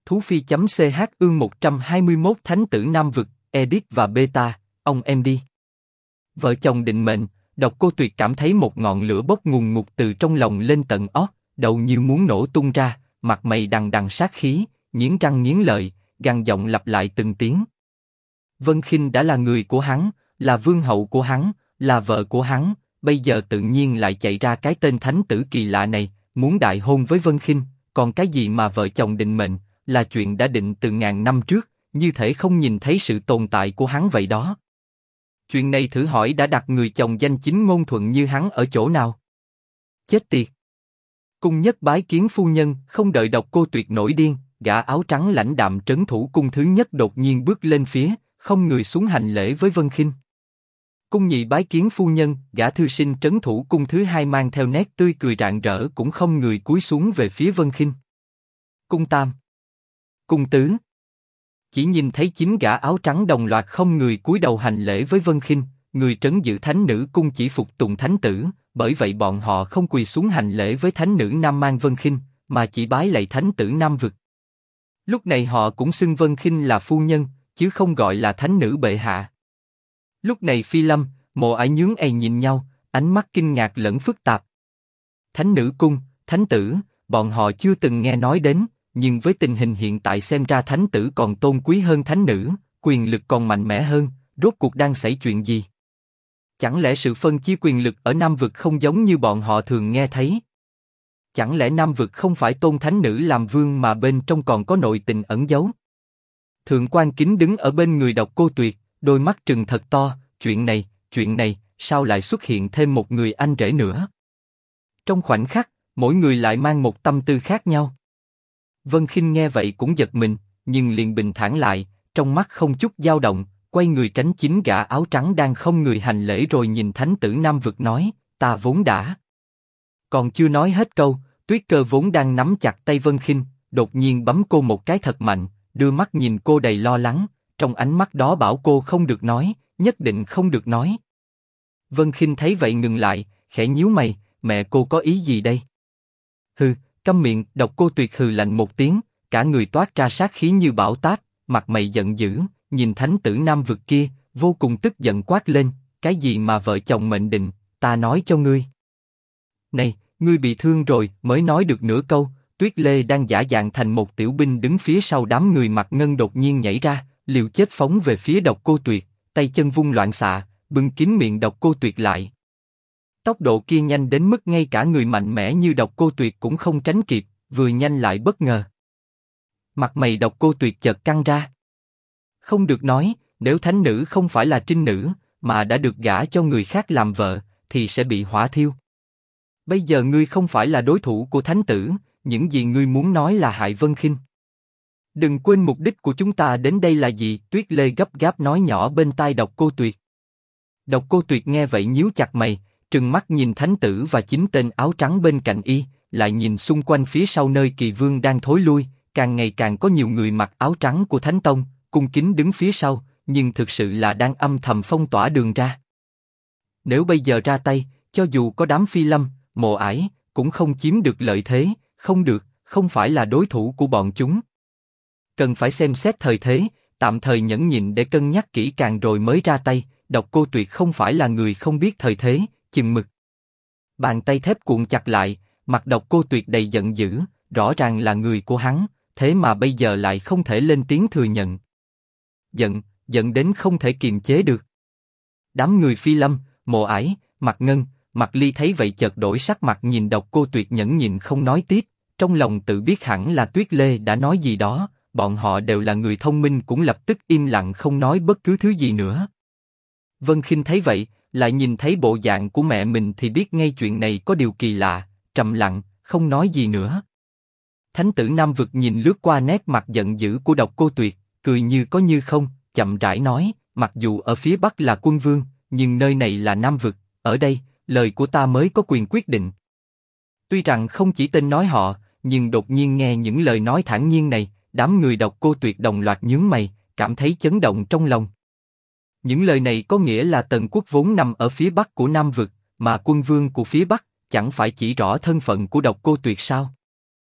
Thú Phi.ch ương 121 Thánh tử Nam vực, Edit và Beta, ông em đi. Vợ chồng định mệnh, Độc Cô Tuyệt cảm thấy một ngọn lửa bốc ngùn ngụt từ trong lòng lên tận óc, đầu như muốn nổ tung ra, mặt mày đằng đằng sát khí, nghiến răng nghiến lợi, gằn giọng lặp lại từng tiếng. Vân Khinh đã là người của hắn, là vương hậu của hắn, là vợ của hắn, bây giờ tự nhiên lại chạy ra cái tên thánh tử kỳ lạ này, muốn đại hôn với Vân Khinh, còn cái gì mà vợ chồng định mệnh, là chuyện đã định từ ngàn năm trước, như thể không nhìn thấy sự tồn tại của hắn vậy đó. Chuyện này thử hỏi đã đặt người chồng danh chính ngôn thuận như hắn ở chỗ nào? Chết tiệt! Cung nhất bái kiến phu nhân, không đợi Độc Cô Tuyệt nổi điên, gã áo trắng lãnh đạm trấn thủ cung thứ nhất đột nhiên bước lên phía, không người xuống hành lễ với Vân Khinh. Cung nhị bái kiến phu nhân, gã thư sinh trấn thủ cung thứ hai mang theo nét tươi cười rạng rỡ cũng không người cúi xuống về phía Vân Khinh. Cung tam, cung tứ, chỉ nhìn thấy chín gã áo trắng đồng loạt không người cúi đầu hành lễ với Vân Khinh, người trấn giữ thánh nữ cung chỉ phục tùng thánh tử, bởi vậy bọn họ không quỳ xuống hành lễ với thánh nữ Nam Mang Vân Khinh, mà chỉ bái lạy thánh tử Nam vực. Lúc này họ cũng xưng Vân Khinh là phu nhân, chứ không gọi là thánh nữ bệ hạ. Lúc này Phi Lâm, Mộ Ải nhướng mày nhìn nhau, ánh mắt kinh ngạc lẫn phức tạp. Thánh nữ cung, thánh tử, bọn họ chưa từng nghe nói đến, nhưng với tình hình hiện tại xem ra thánh tử còn tôn quý hơn thánh nữ, quyền lực còn mạnh mẽ hơn, rốt cuộc đang xảy chuyện gì? Chẳng lẽ sự phân chia quyền lực ở Nam vực không giống như bọn họ thường nghe thấy? Chẳng lẽ Nam vực không phải tôn thánh nữ làm vương mà bên trong còn có nội tình ẩn giấu? Thượng quan Kính đứng ở bên người Độc Cô Tuyệt, đôi mắt trừng thật to, chuyện này, sao lại xuất hiện thêm một người anh rể nữa? Trong khoảnh khắc, mỗi người lại mang một tâm tư khác nhau. Vân Khinh nghe vậy cũng giật mình, nhưng liền bình thản lại, trong mắt không chút dao động, quay người tránh chín gã áo trắng đang không người hành lễ rồi nhìn thánh tử Nam vực nói, ta vốn đã. Còn chưa nói hết câu, Tuyết Cơ vốn đang nắm chặt tay Vân Khinh, đột nhiên bấm cô một cái thật mạnh, đưa mắt nhìn cô đầy lo lắng, trong ánh mắt đó bảo cô không được nói, nhất định không được nói. Vân Khinh thấy vậy ngừng lại, khẽ nhíu mày, mẹ cô có ý gì đây? Hừ, câm miệng. Độc Cô Tuyệt hừ lạnh một tiếng, cả người toát ra sát khí như bão táp, mặt mày giận dữ, nhìn thánh tử Nam vực kia, vô cùng tức giận quát lên, cái gì mà vợ chồng mệnh định, ta nói cho ngươi. Này, ngươi bị thương rồi, mới nói được nửa câu, Tuyết Lê đang giả dạng thành một tiểu binh đứng phía sau đám người mặc ngân đột nhiên nhảy ra, liều chết phóng về phía Độc Cô Tuyệt, tay chân vung loạn xạ, bưng kín miệng Độc Cô Tuyệt lại. Tốc độ kia nhanh đến mức ngay cả người mạnh mẽ như Độc Cô Tuyệt cũng không tránh kịp, vừa nhanh lại bất ngờ. Mặt mày Độc Cô Tuyệt chợt căng ra. Không được nói, nếu thánh nữ không phải là trinh nữ, mà đã được gả cho người khác làm vợ, thì sẽ bị hỏa thiêu. Bây giờ ngươi không phải là đối thủ của thánh tử, những gì ngươi muốn nói là hại Vân Khinh. Đừng quên mục đích của chúng ta đến đây là gì, Tuyết Lê gấp gáp nói nhỏ bên tai Độc Cô Tuyệt. Độc Cô Tuyệt nghe vậy nhíu chặt mày, trừng mắt nhìn thánh tử và chín tên áo trắng bên cạnh y, lại nhìn xung quanh phía sau nơi Kỳ Vương đang thối lui, càng ngày càng có nhiều người mặc áo trắng của Thánh Tông, cung kính đứng phía sau, nhưng thực sự là đang âm thầm phong tỏa đường ra. Nếu bây giờ ra tay, cho dù có đám Phi Lâm, Mộ Ải, cũng không chiếm được lợi thế, không được, không phải là đối thủ của bọn chúng. Cần phải xem xét thời thế, tạm thời nhẫn nhịn để cân nhắc kỹ càng rồi mới ra tay. Độc Cô Tuyệt không phải là người không biết thời thế, chừng mực. Bàn tay thép cuộn chặt lại, mặt Độc Cô Tuyệt đầy giận dữ, rõ ràng là người của hắn, thế mà bây giờ lại không thể lên tiếng thừa nhận. Giận đến không thể kiềm chế được. Đám người Phi Lâm, Mộ Ải, Mạc Ngân, Mạc Ly thấy vậy chợt đổi sắc mặt nhìn Độc Cô Tuyệt nhẫn nhịn không nói tiếp, trong lòng tự biết hẳn là Tuyết Lê đã nói gì đó, bọn họ đều là người thông minh cũng lập tức im lặng không nói bất cứ thứ gì nữa. Vân Khinh thấy vậy, lại nhìn thấy bộ dạng của mẹ mình thì biết ngay chuyện này có điều kỳ lạ, trầm lặng, không nói gì nữa. Thánh tử Nam vực nhìn lướt qua nét mặt giận dữ của Độc Cô Tuyệt, cười như có như không, chậm rãi nói, mặc dù ở phía Bắc là quân vương, nhưng nơi này là Nam vực, ở đây, lời của ta mới có quyền quyết định. Tuy rằng không chỉ tên nói họ, nhưng đột nhiên nghe những lời nói thản nhiên này, đám người Độc Cô Tuyệt đồng loạt nhướng mày, cảm thấy chấn động trong lòng. Những lời này có nghĩa là Tần quốc vốn nằm ở phía Bắc của Nam vực, mà quân vương của phía Bắc chẳng phải chỉ rõ thân phận của Độc Cô Tuyệt sao?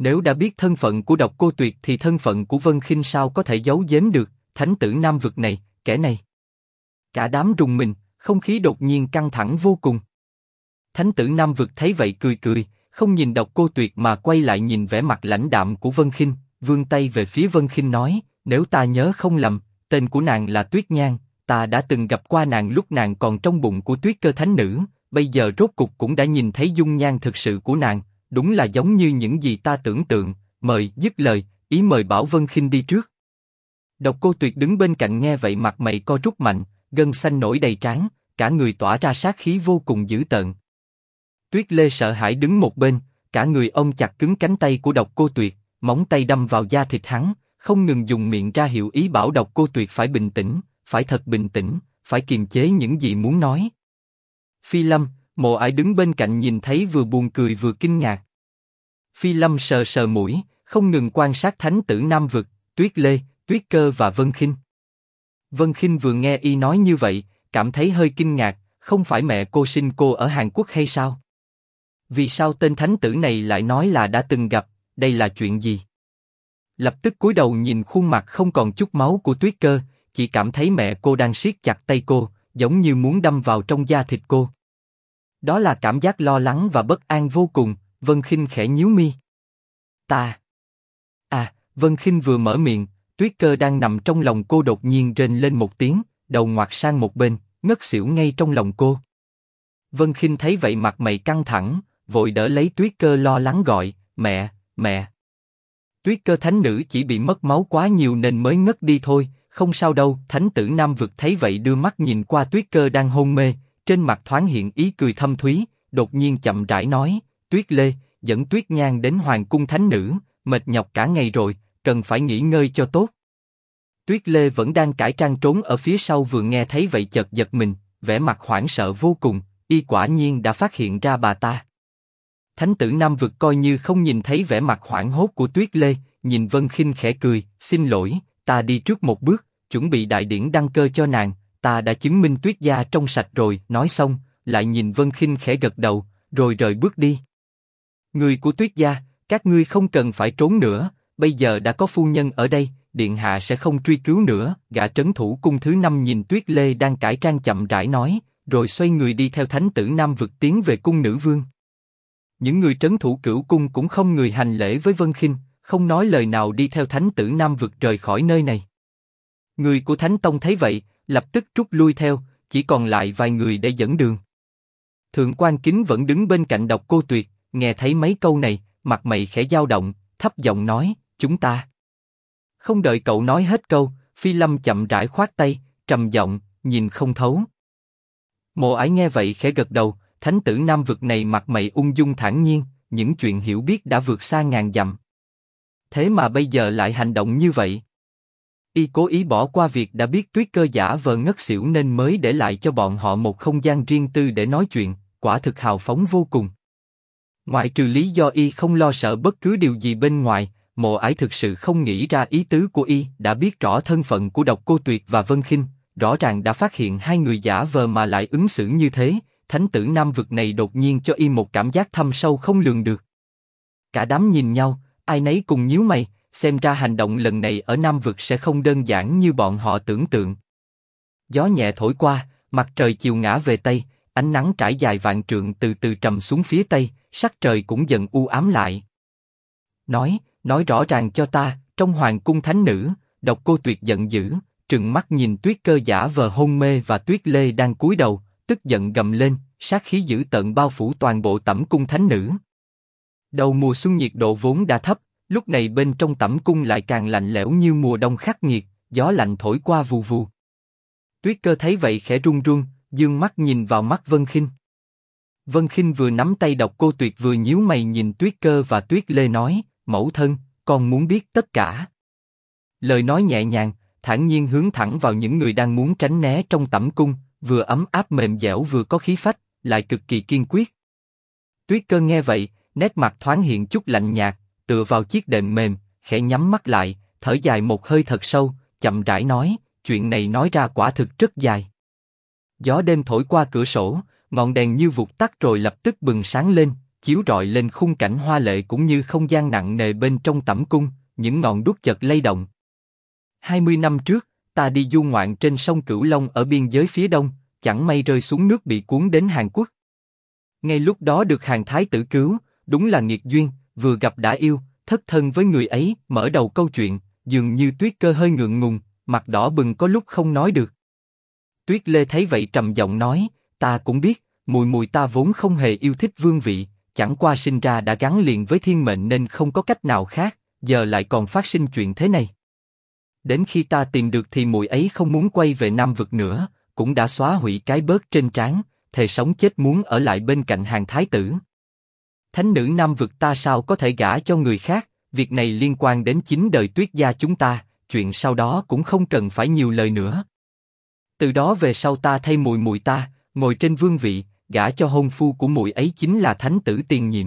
Nếu đã biết thân phận của Độc Cô Tuyệt thì thân phận của Vân Khinh sao có thể giấu giếm được, thánh tử Nam vực này, kẻ này. Cả đám rùng mình, không khí đột nhiên căng thẳng vô cùng. Thánh tử Nam vực thấy vậy cười cười, không nhìn Độc Cô Tuyệt mà quay lại nhìn vẻ mặt lãnh đạm của Vân Khinh, vươn tay về phía Vân Khinh nói, nếu ta nhớ không lầm, tên của nàng là Tuyết Nhan, ta đã từng gặp qua nàng lúc nàng còn trong bụng của Tuyết Cơ Thánh Nữ, bây giờ rốt cục cũng đã nhìn thấy dung nhan thực sự của nàng, đúng là giống như những gì ta tưởng tượng, mời, dứt lời, ý mời bảo Vân Khinh đi trước. Độc Cô Tuyệt đứng bên cạnh nghe vậy mặt mày co rút mạnh, gân xanh nổi đầy trán, cả người tỏa ra sát khí vô cùng dữ tợn. Tuyết Lê sợ hãi đứng một bên, cả người ôm chặt cứng cánh tay của Độc Cô Tuyệt, móng tay đâm vào da thịt hắn, không ngừng dùng miệng ra hiệu ý bảo Độc Cô Tuyệt phải bình tĩnh, phải thật bình tĩnh, phải kiềm chế những gì muốn nói. Phi Lâm, Mộ Ải đứng bên cạnh nhìn thấy vừa buồn cười vừa kinh ngạc. Phi Lâm sờ sờ mũi, không ngừng quan sát thánh tử Nam vực, Tuyết Lê, Tuyết Cơ và Vân Khinh. Vân Khinh vừa nghe y nói như vậy, cảm thấy hơi kinh ngạc, không phải mẹ cô sinh cô ở Hàn Quốc hay sao? Vì sao tên thánh tử này lại nói là đã từng gặp, đây là chuyện gì? Lập tức cúi đầu nhìn khuôn mặt không còn chút máu của Tuyết Cơ, chỉ cảm thấy mẹ cô đang siết chặt tay cô, giống như muốn đâm vào trong da thịt cô. Đó là cảm giác lo lắng và bất an vô cùng. Vân Khinh khẽ nhíu mi. Vân Khinh vừa mở miệng, Tuyết Cơ đang nằm trong lòng cô đột nhiên rên lên một tiếng, đầu ngoặt sang một bên, ngất xỉu ngay trong lòng cô. Vân Khinh thấy vậy mặt mày căng thẳng, vội đỡ lấy Tuyết Cơ lo lắng gọi, mẹ, mẹ. Tuyết Cơ Thánh Nữ chỉ bị mất máu quá nhiều nên mới ngất đi thôi, không sao đâu. Thánh tử Nam vực thấy vậy đưa mắt nhìn qua Tuyết Cơ đang hôn mê, trên mặt thoáng hiện ý cười thâm thúy, đột nhiên chậm rãi nói, Tuyết Lê, dẫn Tuyết Nhan đến Hoàng cung Thánh Nữ, mệt nhọc cả ngày rồi, cần phải nghỉ ngơi cho tốt. Tuyết Lê vẫn đang cải trang trốn ở phía sau vừa nghe thấy vậy chợt giật mình, vẻ mặt hoảng sợ vô cùng, y quả nhiên đã phát hiện ra bà ta. Thánh tử Nam vực coi như không nhìn thấy vẻ mặt hoảng hốt của Tuyết Lê, nhìn Vân Khinh khẽ cười, xin lỗi, ta đi trước một bước, chuẩn bị đại điển đăng cơ cho nàng, ta đã chứng minh Tuyết gia trong sạch rồi. Nói xong, lại nhìn Vân Khinh khẽ gật đầu, rồi rời bước đi. Người của Tuyết gia, các ngươi không cần phải trốn nữa, bây giờ đã có phu nhân ở đây, điện hạ sẽ không truy cứu nữa. Gã trấn thủ cung thứ 5 nhìn Tuyết Lê đang cải trang chậm rãi nói, rồi xoay người đi theo thánh tử Nam vực tiến về cung nữ vương. Những người trấn thủ cửu cung cũng không người hành lễ với Vân Khinh, không nói lời nào đi theo thánh tử Nam vực rời khỏi nơi này. Người của Thánh Tông thấy vậy, lập tức rút lui theo, chỉ còn lại vài người để dẫn đường. Thượng quan Kính vẫn đứng bên cạnh Độc Cô Tuyệt, nghe thấy mấy câu này, mặt mày khẽ dao động, thấp giọng nói, chúng ta. Không đợi cậu nói hết câu, Phi Lâm chậm rãi khoát tay, trầm giọng, nhìn không thấu. Mộ Ải nghe vậy khẽ gật đầu, thánh tử Nam vực này mặt mày ung dung thản nhiên, những chuyện hiểu biết đã vượt xa ngàn dặm. Thế mà bây giờ lại hành động như vậy. Y cố ý bỏ qua việc đã biết Tuyết Cơ giả vờ ngất xỉu nên mới để lại cho bọn họ một không gian riêng tư để nói chuyện, quả thực hào phóng vô cùng. Ngoại trừ lý do Y không lo sợ bất cứ điều gì bên ngoài, Mộ Ải thực sự không nghĩ ra ý tứ của Y. Đã biết rõ thân phận của Độc Cô Tuyệt và Vân Khinh, rõ ràng đã phát hiện hai người giả vờ mà lại ứng xử như thế, thánh tử Nam vực này đột nhiên cho Y một cảm giác thâm sâu không lường được. Cả đám nhìn nhau, ai nấy cùng nhíu mày, xem ra hành động lần này ở Nam vực sẽ không đơn giản như bọn họ tưởng tượng. Gió nhẹ thổi qua, mặt trời chiều ngã về tây, ánh nắng trải dài vạn trượng từ từ trầm xuống phía tây, sắc trời cũng dần u ám lại. Nói rõ ràng cho ta, trong Hoàng cung Thánh Nữ. Độc Cô Tuyệt giận dữ, trừng mắt nhìn Tuyết Cơ giả vờ hôn mê và Tuyết Lê đang cúi đầu, tức giận gầm lên, sát khí dữ tợn bao phủ toàn bộ Tẩm cung Thánh Nữ. Đầu mùa xuân nhiệt độ vốn đã thấp, lúc này bên trong Tẩm cung lại càng lạnh lẽo như mùa đông khắc nghiệt, gió lạnh thổi qua vù vù. Tuyết Cơ thấy vậy khẽ run run, dương mắt nhìn vào mắt Vân Khinh. Vân Khinh vừa nắm tay Độc Cô Tuyệt vừa nhíu mày nhìn Tuyết Cơ và Tuyết Lê nói, mẫu thân, con muốn biết tất cả. Lời nói nhẹ nhàng, thản nhiên hướng thẳng vào những người đang muốn tránh né trong Tẩm cung, vừa ấm áp mềm dẻo vừa có khí phách, lại cực kỳ kiên quyết. Tuyết Cơ nghe vậy, nét mặt thoáng hiện chút lạnh nhạt, tựa vào chiếc đệm mềm, khẽ nhắm mắt lại, thở dài một hơi thật sâu, chậm rãi nói, chuyện này nói ra quả thực rất dài. Gió đêm thổi qua cửa sổ, ngọn đèn như vụt tắt rồi lập tức bừng sáng lên, chiếu rọi lên khung cảnh hoa lệ cũng như không gian nặng nề bên trong tẩm cung, những ngọn đuốc chợt lay động. 20 năm trước, ta đi du ngoạn trên sông Cửu Long ở biên giới phía đông, chẳng may rơi xuống nước bị cuốn đến Hàn Quốc. Ngay lúc đó được Hàn Thái tử cứu, đúng là nghiệt duyên, vừa gặp đã yêu, thất thân với người ấy. Mở đầu câu chuyện, dường như Tuyết Cơ hơi ngượng ngùng, mặt đỏ bừng có lúc không nói được. Tuyết Lê thấy vậy trầm giọng nói, ta cũng biết, mùi mùi ta vốn không hề yêu thích vương vị, chẳng qua sinh ra đã gắn liền với thiên mệnh nên không có cách nào khác, giờ lại còn phát sinh chuyện thế này. Đến khi ta tìm được thì mùi ấy không muốn quay về Nam Vực nữa, cũng đã xóa hủy cái bớt trên trán, thề sống chết muốn ở lại bên cạnh Hàn Thái tử. Thánh nữ Nam Vực ta sao có thể gả cho người khác, việc này liên quan đến chính đời Tuyết gia chúng ta, chuyện sau đó cũng không cần phải nhiều lời nữa. Từ đó về sau ta thay mùi mùi ta, ngồi trên vương vị, gả cho hôn phu của mùi ấy chính là Thánh tử Tiền Nhiệm.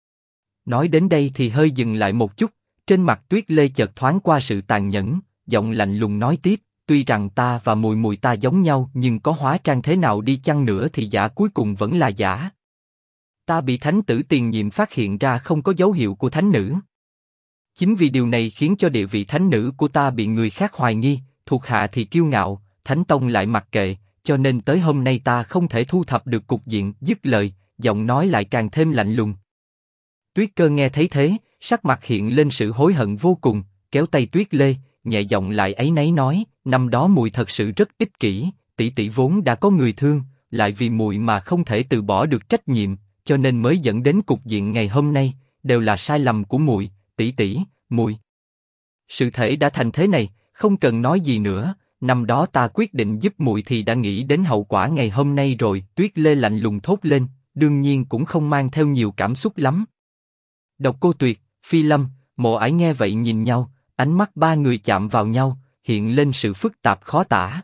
Nói đến đây thì hơi dừng lại một chút, trên mặt Tuyết Lê chợt thoáng qua sự tàn nhẫn, giọng lạnh lùng nói tiếp, tuy rằng ta và mùi mùi ta giống nhau nhưng có hóa trang thế nào đi chăng nữa thì giả cuối cùng vẫn là giả. Ta bị Thánh tử Tiền Nhiệm phát hiện ra không có dấu hiệu của thánh nữ. Chính vì điều này khiến cho địa vị thánh nữ của ta bị người khác hoài nghi, thuộc hạ thì kiêu ngạo, Thánh tông lại mặc kệ, cho nên tới hôm nay ta không thể thu thập được cục diện. Dứt lời, giọng nói lại càng thêm lạnh lùng. Tuyết Cơ nghe thấy thế, sắc mặt hiện lên sự hối hận vô cùng, kéo tay Tuyết Lê, nhẹ giọng lại áy náy nói, năm đó mùi thật sự rất ích kỷ, tỷ tỷ vốn đã có người thương, lại vì mùi mà không thể từ bỏ được trách nhiệm, cho nên mới dẫn đến cục diện ngày hôm nay, đều là sai lầm của mùi, tỷ tỷ, mùi. Sự thể đã thành thế này, không cần nói gì nữa, năm đó ta quyết định giúp mùi thì đã nghĩ đến hậu quả ngày hôm nay rồi. Tuyết Lê lạnh lùng thốt lên, đương nhiên cũng không mang theo nhiều cảm xúc lắm. Độc Cô Tuyệt, Phi Lâm, Mộ Ải nghe vậy nhìn nhau, ánh mắt ba người chạm vào nhau, hiện lên sự phức tạp khó tả.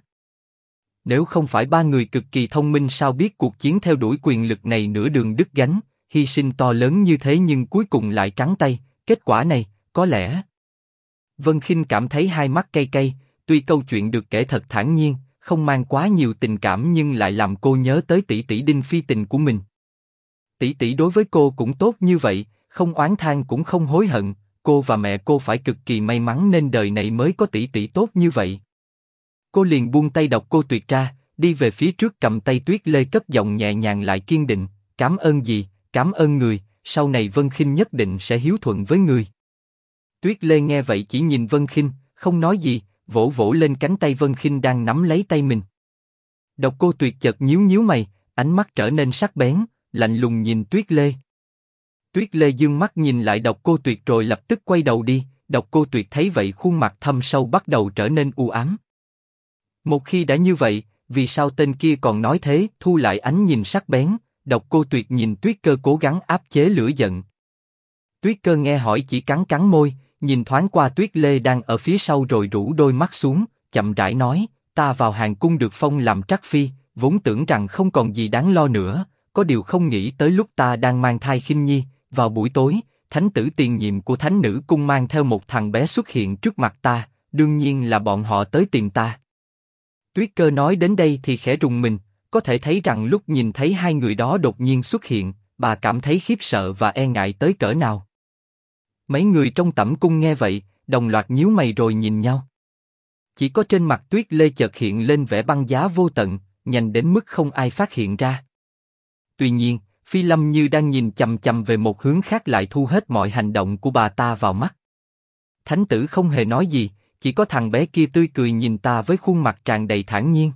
Nếu không phải ba người cực kỳ thông minh sao biết cuộc chiến theo đuổi quyền lực này nửa đường đứt gánh, hy sinh to lớn như thế nhưng cuối cùng lại trắng tay, kết quả này, có lẽ... Vân Khinh cảm thấy hai mắt cay cay, tuy câu chuyện được kể thật thản nhiên, không mang quá nhiều tình cảm nhưng lại làm cô nhớ tới tỷ tỷ Đinh Phi Tình của mình. Tỷ tỷ đối với cô cũng tốt như vậy, không oán than cũng không hối hận, cô và mẹ cô phải cực kỳ may mắn nên đời này mới có tỷ tỷ tốt như vậy. Cô liền buông tay Độc Cô Tuyệt ra, đi về phía trước cầm tay Tuyết Lê cất giọng nhẹ nhàng lại kiên định, cảm ơn gì, cảm ơn người, sau này Vân Khinh nhất định sẽ hiếu thuận với người. Tuyết Lê nghe vậy chỉ nhìn Vân Khinh, không nói gì, vỗ vỗ lên cánh tay Vân Khinh đang nắm lấy tay mình. Độc Cô Tuyệt chợt nhíu nhíu mày, ánh mắt trở nên sắc bén, lạnh lùng nhìn Tuyết Lê. Tuyết Lê dương mắt nhìn lại Độc Cô Tuyệt rồi lập tức quay đầu đi. Độc Cô Tuyệt thấy vậy khuôn mặt thâm sâu bắt đầu trở nên u ám. Một khi đã như vậy, vì sao tên kia còn nói thế? Thu lại ánh nhìn sắc bén, Độc Cô Tuyệt nhìn Tuyết Cơ cố gắng áp chế lửa giận. Tuyết Cơ nghe hỏi chỉ cắn cắn môi, nhìn thoáng qua Tuyết Lê đang ở phía sau rồi rũ đôi mắt xuống, chậm rãi nói, ta vào Hàn cung được phong làm trắc phi, vốn tưởng rằng không còn gì đáng lo nữa, có điều không nghĩ tới lúc ta đang mang thai Khinh Nhi, vào buổi tối, Thánh tử Tiền Nhiệm của Thánh nữ cung mang theo một thằng bé xuất hiện trước mặt ta, đương nhiên là bọn họ tới tìm ta. Tuyết Cơ nói đến đây thì khẽ rùng mình, có thể thấy rằng lúc nhìn thấy hai người đó đột nhiên xuất hiện, bà cảm thấy khiếp sợ và e ngại tới cỡ nào. Mấy người trong tẩm cung nghe vậy, đồng loạt nhíu mày rồi nhìn nhau. Chỉ có trên mặt Tuyết Lê chợt hiện lên vẻ băng giá vô tận, nhanh đến mức không ai phát hiện ra. Tuy nhiên, Phi Lâm như đang nhìn chằm chằm về một hướng khác lại thu hết mọi hành động của bà ta vào mắt. Thánh tử không hề nói gì, chỉ có thằng bé kia tươi cười nhìn ta với khuôn mặt tràn đầy thản nhiên.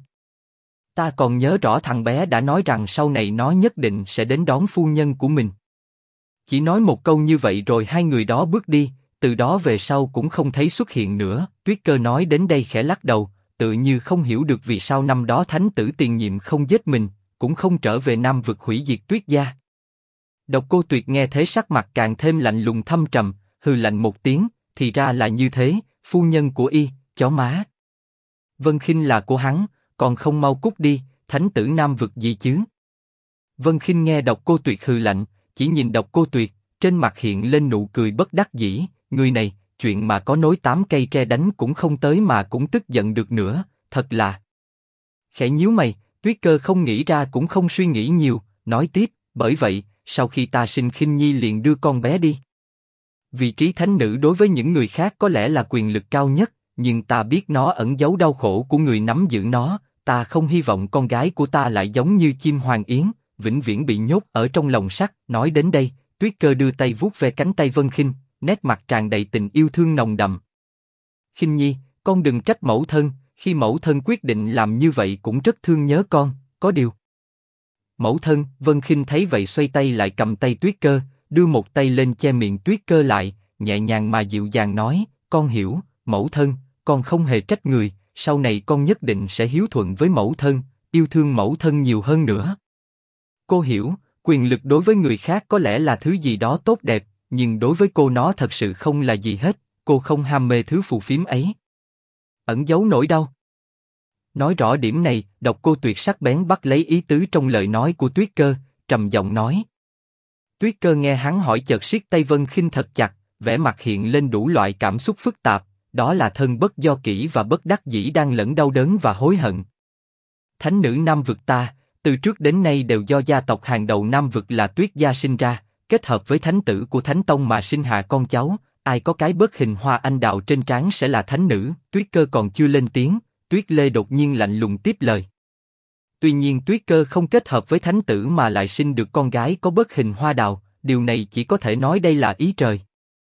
Ta còn nhớ rõ thằng bé đã nói rằng sau này nó nhất định sẽ đến đón phu nhân của mình. Chỉ nói một câu như vậy rồi hai người đó bước đi, từ đó về sau cũng không thấy xuất hiện nữa. Tuyết Cơ nói đến đây khẽ lắc đầu, tự như không hiểu được vì sao năm đó Thánh tử Tiền Nhiệm không giết mình, cũng không trở về Nam Vực hủy diệt Tuyết gia. Độc Cô Tuyệt nghe thế sắc mặt càng thêm lạnh lùng thâm trầm, hừ lạnh một tiếng, thì ra là như thế, phu nhân của y, chó má. Vân Khinh là của hắn, còn không mau cút đi, Thánh tử Nam Vực gì chứ? Vân Khinh nghe Độc Cô Tuyệt hừ lạnh, chỉ nhìn Độc Cô Tuyệt, trên mặt hiện lên nụ cười bất đắc dĩ, người này, chuyện mà có nối 8 cây tre đánh cũng không tới mà cũng tức giận được nữa, thật là... Khẽ nhíu mày, Tuyết Cơ không nghĩ ra cũng không suy nghĩ nhiều, nói tiếp, bởi vậy, sau khi ta sinh Khinh Nhi liền đưa con bé đi. Vị trí thánh nữ đối với những người khác có lẽ là quyền lực cao nhất, nhưng ta biết nó ẩn giấu đau khổ của người nắm giữ nó, ta không hy vọng con gái của ta lại giống như chim hoàng yến, vĩnh viễn bị nhốt ở trong lồng sắt. Nói đến đây, Tuyết Cơ đưa tay vuốt ve cánh tay Vân Khinh, nét mặt tràn đầy tình yêu thương nồng đậm. Khinh Nhi, con đừng trách mẫu thân, khi mẫu thân quyết định làm như vậy cũng rất thương nhớ con, có điều. Mẫu thân, Vân Khinh thấy vậy xoay tay lại cầm tay Tuyết Cơ, đưa một tay lên che miệng Tuyết Cơ lại, nhẹ nhàng mà dịu dàng nói, con hiểu, mẫu thân, con không hề trách người, sau này con nhất định sẽ hiếu thuận với mẫu thân, yêu thương mẫu thân nhiều hơn nữa. Cô hiểu, quyền lực đối với người khác có lẽ là thứ gì đó tốt đẹp, nhưng đối với cô nó thật sự không là gì hết, cô không ham mê thứ phù phiếm ấy. Ẩn giấu nỗi đau. Nói rõ điểm này, Độc Cô Tuyệt sắc bén bắt lấy ý tứ trong lời nói của Tuyết Cơ, trầm giọng nói. Tuyết Cơ nghe hắn hỏi chợt siết tay Vân Khinh thật chặt, vẻ mặt hiện lên đủ loại cảm xúc phức tạp, đó là thân bất do kỷ và bất đắc dĩ đang lẫn đau đớn và hối hận. Thánh nữ Nam Vực ta, từ trước đến nay đều do gia tộc hàng đầu Nam Vực là Tuyết gia sinh ra, kết hợp với thánh tử của Thánh Tông mà sinh hạ con cháu, ai có cái bớt hình hoa anh đào trên trán sẽ là thánh nữ. Tuyết Cơ còn chưa lên tiếng, Tuyết Lê đột nhiên lạnh lùng tiếp lời. Tuy nhiên Tuyết Cơ không kết hợp với thánh tử mà lại sinh được con gái có bớt hình hoa đào, điều này chỉ có thể nói đây là ý trời.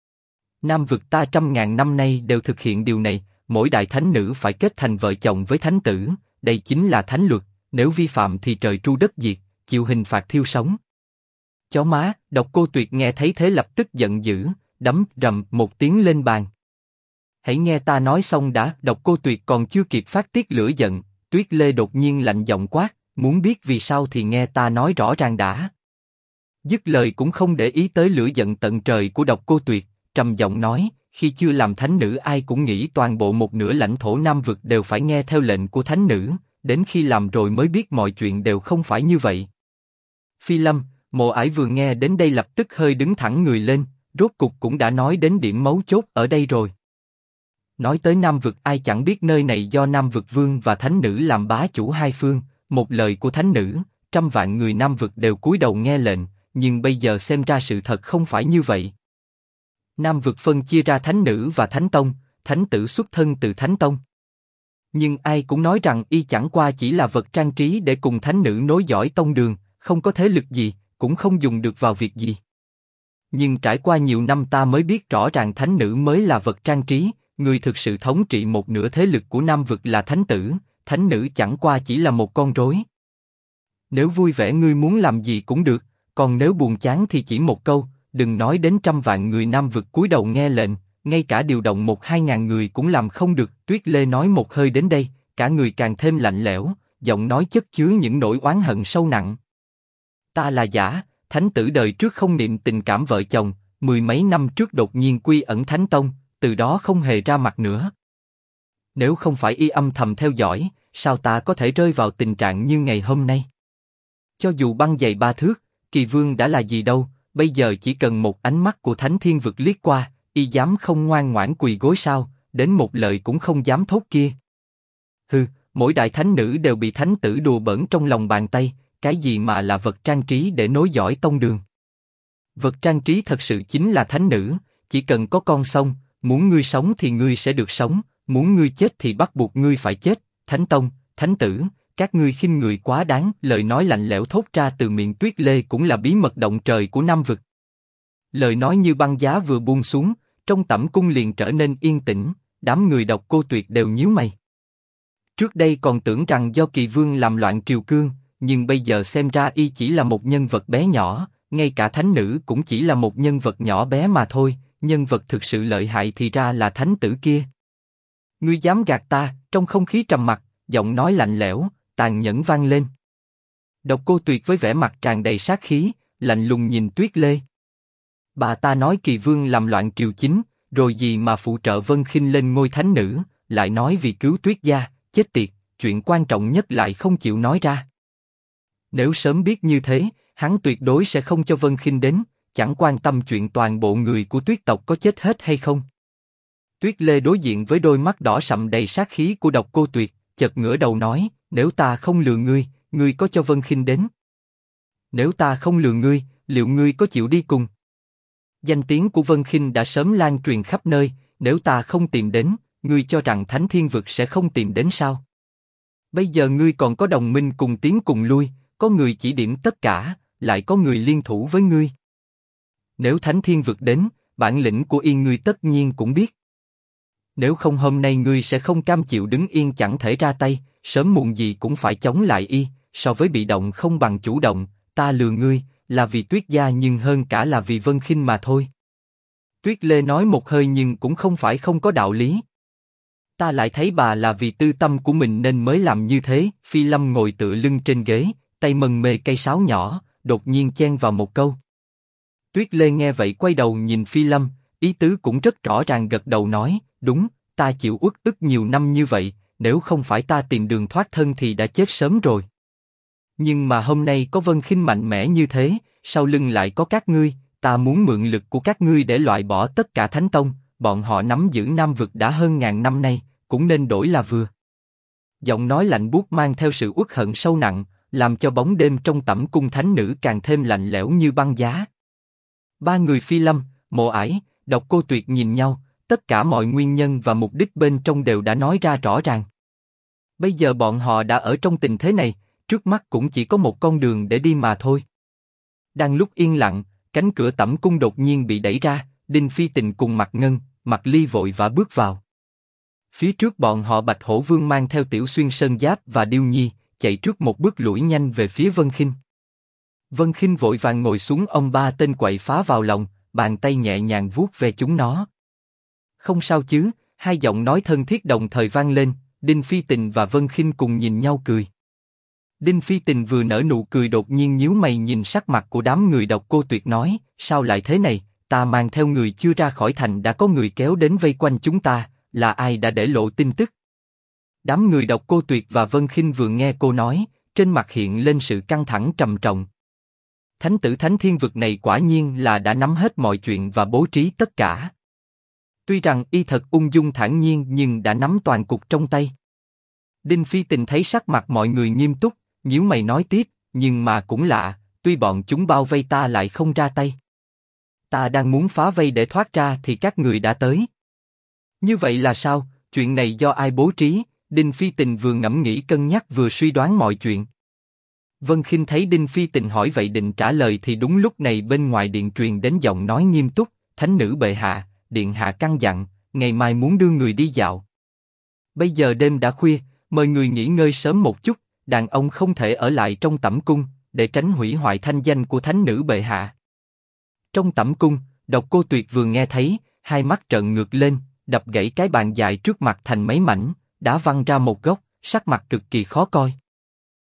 Nam Vực ta trăm ngàn năm nay đều thực hiện điều này, mỗi đại thánh nữ phải kết thành vợ chồng với thánh tử, đây chính là thánh luật, nếu vi phạm thì trời tru đất diệt, chịu hình phạt thiêu sống. Chó má, Độc Cô Tuyệt nghe thấy thế lập tức giận dữ, đấm rầm một tiếng lên bàn. Hãy nghe ta nói xong đã. Độc Cô Tuyệt còn chưa kịp phát tiết lửa giận, Tuyết Lê đột nhiên lạnh giọng quát, muốn biết vì sao thì nghe ta nói rõ ràng đã. Dứt lời cũng không để ý tới lửa giận tận trời của Độc Cô Tuyệt, trầm giọng nói, khi chưa làm thánh nữ ai cũng nghĩ toàn bộ một nửa lãnh thổ Nam Vực đều phải nghe theo lệnh của thánh nữ, đến khi làm rồi mới biết mọi chuyện đều không phải như vậy. Phi Lâm, Mộ Ải vừa nghe đến đây lập tức hơi đứng thẳng người lên, rốt cục cũng đã nói đến điểm mấu chốt ở đây rồi. Nói tới Nam Vực ai chẳng biết nơi này do Nam Vực Vương và Thánh Nữ làm bá chủ hai phương, một lời của Thánh Nữ, trăm vạn người Nam Vực đều cúi đầu nghe lệnh, nhưng bây giờ xem ra sự thật không phải như vậy. Nam Vực phân chia ra Thánh Nữ và Thánh Tông, Thánh Tử xuất thân từ Thánh Tông. Nhưng ai cũng nói rằng y chẳng qua chỉ là vật trang trí để cùng Thánh Nữ nối dõi tông đường, không có thế lực gì, cũng không dùng được vào việc gì. Nhưng trải qua nhiều năm ta mới biết rõ ràng Thánh Nữ mới là vật trang trí, người thực sự thống trị một nửa thế lực của Nam Vực là Thánh Tử, Thánh Nữ chẳng qua chỉ là một con rối. Nếu vui vẻ ngươi muốn làm gì cũng được, còn nếu buồn chán thì chỉ một câu, đừng nói đến trăm vạn người Nam Vực cúi đầu nghe lệnh, ngay cả điều động 1-2 ngàn người cũng làm không được. Tuyết Lê nói một hơi đến đây, cả người càng thêm lạnh lẽo, giọng nói chất chứa những nỗi oán hận sâu nặng. Ta là giả, Thánh Tử đời trước không niệm tình cảm vợ chồng, 10 mấy năm trước đột nhiên quy ẩn Thánh Tông, từ đó không hề ra mặt nữa. Nếu không phải y âm thầm theo dõi, sao ta có thể rơi vào tình trạng như ngày hôm nay? Cho dù băng dày 3 thước, Kỳ Vương đã là gì đâu, bây giờ chỉ cần một ánh mắt của Thánh Thiên Vực liếc qua, y dám không ngoan ngoãn quỳ gối sao, đến một lời cũng không dám thốt kia. Hừ, mỗi đại thánh nữ đều bị Thánh Tử đùa bỡn trong lòng bàn tay, cái gì mà là vật trang trí để nối dõi tông đường. Vật trang trí thật sự chính là thánh nữ, chỉ cần có con xong, muốn ngươi sống thì ngươi sẽ được sống, muốn ngươi chết thì bắt buộc ngươi phải chết. Thánh Tông, Thánh Tử, các ngươi khinh người quá đáng. Lời nói lạnh lẽo thốt ra từ miệng Tuyết Lê cũng là bí mật động trời của Nam Vực. Lời nói như băng giá vừa buông xuống, trong tẩm cung liền trở nên yên tĩnh, đám người Độc Cô Tuyệt đều nhíu mày. Trước đây còn tưởng rằng do Kỳ Vương làm loạn triều cương, nhưng bây giờ xem ra y chỉ là một nhân vật bé nhỏ, ngay cả thánh nữ cũng chỉ là một nhân vật nhỏ bé mà thôi, nhân vật thực sự lợi hại thì ra là Thánh Tử kia. Ngươi dám gạt ta? Trong không khí trầm mặc, giọng nói lạnh lẽo, tàn nhẫn vang lên. Độc Cô Tuyệt với vẻ mặt tràn đầy sát khí, lạnh lùng nhìn Tuyết Lê. Bà ta nói Kỳ Vương làm loạn triều chính, rồi gì mà phụ trợ Vân Khinh lên ngôi thánh nữ, lại nói vì cứu Tuyết gia, chết tiệt, chuyện quan trọng nhất lại không chịu nói ra. Nếu sớm biết như thế, hắn tuyệt đối sẽ không cho Vân Khinh đến, chẳng quan tâm chuyện toàn bộ người của Tuyết tộc có chết hết hay không. Tuyết Lê đối diện với đôi mắt đỏ sậm đầy sát khí của Độc Cô Tuyệt, chợt ngửa đầu nói, nếu ta không lừa ngươi, ngươi có cho Vân Khinh đến? Nếu ta không lừa ngươi, liệu ngươi có chịu đi cùng? Danh tiếng của Vân Khinh đã sớm lan truyền khắp nơi, nếu ta không tìm đến, ngươi cho rằng Thánh Thiên Vực sẽ không tìm đến sao? Bây giờ ngươi còn có đồng minh cùng tiến cùng lui, có người chỉ điểm tất cả, lại có người liên thủ với ngươi. Nếu Thánh Thiên Vực đến, bản lĩnh của Yên ngươi tất nhiên cũng biết. Nếu không hôm nay ngươi sẽ không cam chịu đứng yên chẳng thể ra tay, sớm muộn gì cũng phải chống lại y. So với bị động không bằng chủ động, ta lừa ngươi là vì Tuyết gia nhưng hơn cả là vì Vân Khinh mà thôi. Tuyết Lê nói một hơi nhưng cũng không phải không có đạo lý. Ta lại thấy bà là vì tư tâm của mình nên mới làm như thế. Phi Lâm ngồi tựa lưng trên ghế, tay mân mê cây sáo nhỏ, đột nhiên chen vào một câu. Tuyết Lê nghe vậy quay đầu nhìn Phi Lâm, ý tứ cũng rất rõ ràng gật đầu nói, đúng, ta chịu uất ức nhiều năm như vậy, nếu không phải ta tìm đường thoát thân thì đã chết sớm rồi. Nhưng mà hôm nay có Vân Khinh mạnh mẽ như thế, sau lưng lại có các ngươi, ta muốn mượn lực của các ngươi để loại bỏ tất cả Thánh Tông, bọn họ nắm giữ Nam Vực đã hơn ngàn năm nay, cũng nên đổi là vừa. Giọng nói lạnh buốt mang theo sự uất hận sâu nặng, làm cho bóng đêm trong tẩm cung thánh nữ càng thêm lạnh lẽo như băng giá. Ba người Phi Lâm, Mộ Ải, Độc Cô Tuyệt nhìn nhau, tất cả mọi nguyên nhân và mục đích bên trong đều đã nói ra rõ ràng. Bây giờ bọn họ đã ở trong tình thế này, trước mắt cũng chỉ có một con đường để đi mà thôi. Đang lúc yên lặng, cánh cửa tẩm cung đột nhiên bị đẩy ra, Đinh Phi Tình cùng Mạc Ngân, Mạc Ly vội vã bước vào. Phía trước bọn họ Bạch Hổ Vương mang theo Tiểu Xuyên Sơn Giáp và Điêu Nhi, chạy trước một bước lủi nhanh về phía Vân Khinh. Vân Khinh vội vàng ngồi xuống ông ba tên quậy phá vào lòng, bàn tay nhẹ nhàng vuốt về chúng nó. Không sao chứ? Hai giọng nói thân thiết đồng thời vang lên, Đinh Phi Tình và Vân Khinh cùng nhìn nhau cười. Đinh Phi Tình vừa nở nụ cười đột nhiên nhíu mày nhìn sắc mặt của đám người Độc Cô Tuyệt nói, sao lại thế này? Ta mang theo người chưa ra khỏi thành đã có người kéo đến vây quanh chúng ta, là ai đã để lộ tin tức? Đám người Độc Cô Tuyệt và Vân Khinh vừa nghe cô nói, trên mặt hiện lên sự căng thẳng trầm trọng. Thánh tử Thánh Thiên Vực này quả nhiên là đã nắm hết mọi chuyện và bố trí tất cả. Tuy rằng y thật ung dung thản nhiên nhưng đã nắm toàn cục trong tay. Đinh Phi Tình thấy sắc mặt mọi người nghiêm túc, nhíu mày nói tiếp, nhưng mà cũng lạ, tuy bọn chúng bao vây ta lại không ra tay. Ta đang muốn phá vây để thoát ra thì các người đã tới. Như vậy là sao? Chuyện này do ai bố trí? Đinh Phi Tình vừa ngẫm nghĩ cân nhắc vừa suy đoán mọi chuyện. Vân Khinh thấy Đinh Phi Tình hỏi vậy định trả lời thì đúng lúc này bên ngoài điện truyền đến giọng nói nghiêm túc, Thánh nữ bệ hạ, điện hạ căn dặn, ngày mai muốn đưa người đi dạo. Bây giờ đêm đã khuya, mời người nghỉ ngơi sớm một chút, đàn ông không thể ở lại trong tẩm cung, để tránh hủy hoại thanh danh của Thánh nữ bệ hạ. Trong tẩm cung, Độc Cô Tuyệt vừa nghe thấy, hai mắt trợn ngược lên, đập gãy cái bàn dài trước mặt thành mấy mảnh, đá văng ra một góc, sắc mặt cực kỳ khó coi.